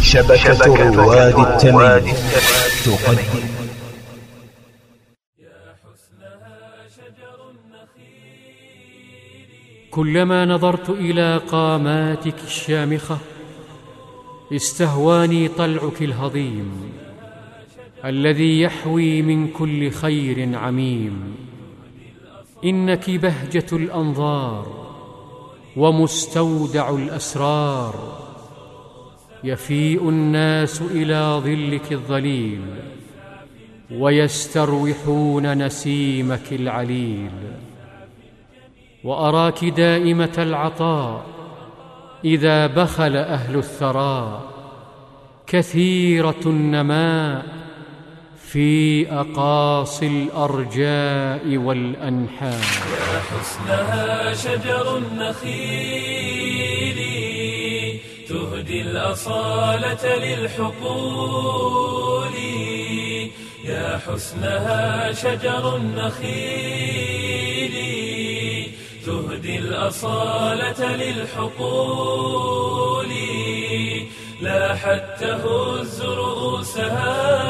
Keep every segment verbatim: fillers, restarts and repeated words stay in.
شبكة رواد التميم تقدم. كلما نظرت إلى قاماتك الشامخة استهواني طلعك الهضيم الذي يحوي من كل خير عميم. إنك بهجة الأنظار ومستودع الأسرار، يفيء الناس إلى ظلك الظليل ويستروحون نسيمك العليل. وأراك دائمة العطاء إذا بخل أهل الثراء، كثيرة النماء في أقاصي الأرجاء والأنحاء. يا حسنها شجر النخيل تهدي الأصالة للحقول. يا حسنها شجر النخيل تهدي الأصالة للحقول. لاحت تهز رؤوسها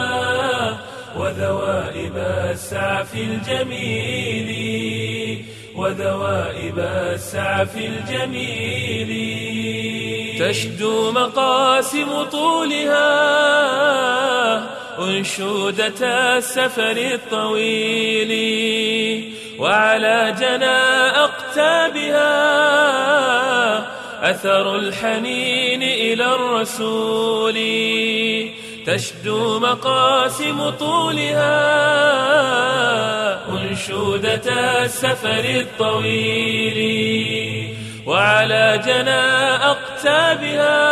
وذوائب السعف الجميل وذوائب السعف الجميل. تشدو مقاسم طولها أنشودة السفر الطويل، وعلى جنى أقتابها أثر الحنين إلى الرسول. تشدو مقاسم طولها أنشودة السفر الطويل، وعلى جنى أقتابها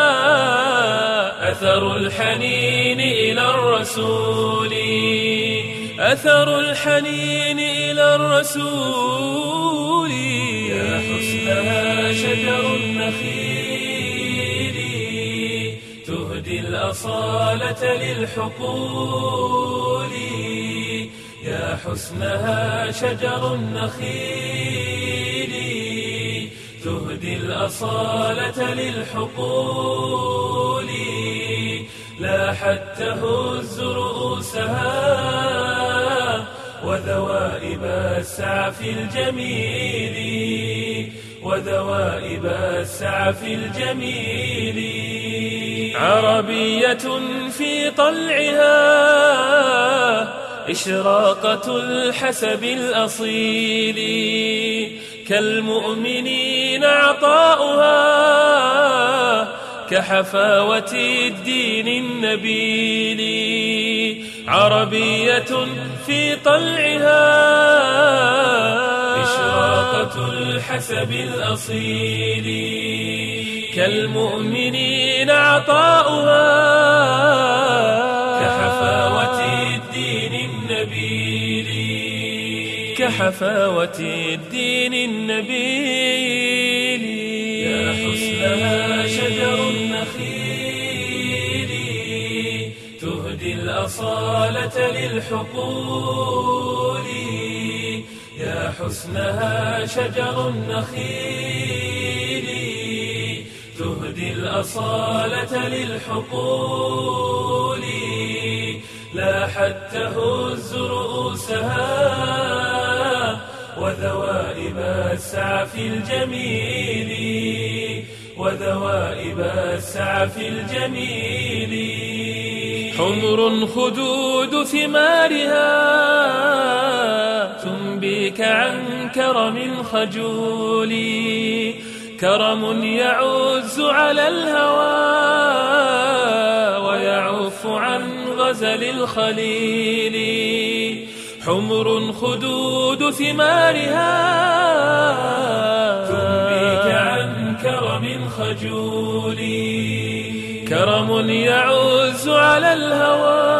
أثر الحنين إلى الرسول. أثر الحنين إلى الرسول. يا حسنها شجر النخيل تهدي الأصالة للحقول. يا حسنها شجر النخيل تهدي الأصالة للحقول. لاحت تهز رؤوسها وذوائب السعف الجميل وذوائب السعف الجميل. عربية في طلعها إشراقة الحسب الأصيل، كالمؤمنين عطاؤها كحفاوة الدين النبيل. عربية في طلعها إشراقة الحسب الأصيل، كالمؤمنين عطاؤها كحفاوة الدين النبيل كحفاوة الدين النبيل. يا حسنها شجر النخيل تهدي الأصالة للحقول. يا حسنها شجر النخيل تهدي الأصالة للحقول. لاحت تهز رؤوسها وذوائب السعف الجميل وذوائب السعف الجميل. حمر خدود ثمارها تنبيك عن كرم خجول، كرم يعز على الهوى ويعف عن غزل الخليل. حمر خدود ثمارها تنبيك عن كرم خجول، كرم يعز على الهوى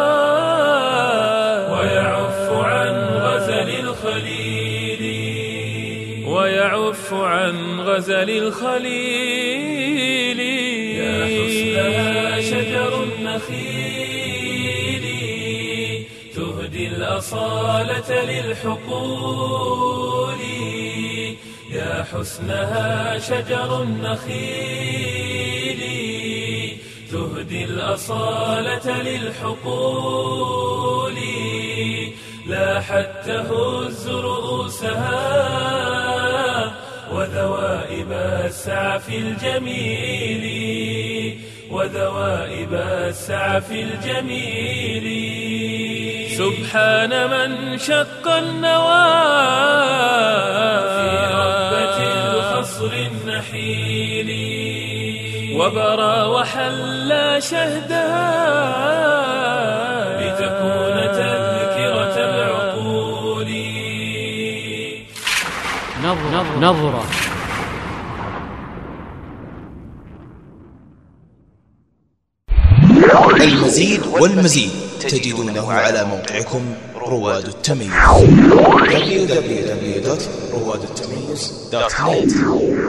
ويعف عن غزل الخليل ويعف عن غزل الخليل. يا حسنها شجر النخيل تهدي الأصالة للحقول. يا حسنها شجر النخيل تهدي تهدي الأصالة للحقول لاحت تهز رؤوسها وذوائب السعف الجميل وذوائب السعف الجميل سبحان من شق النوى في ربة الخصر النحيل وبرى وحلى شهدها لتكون تذكرة العقول. نظرة, نظرة المزيد والمزيد تجدونه على موقعكم رواد التميز دبليو دبليو دبليو دوت رواد التميز دوت نت.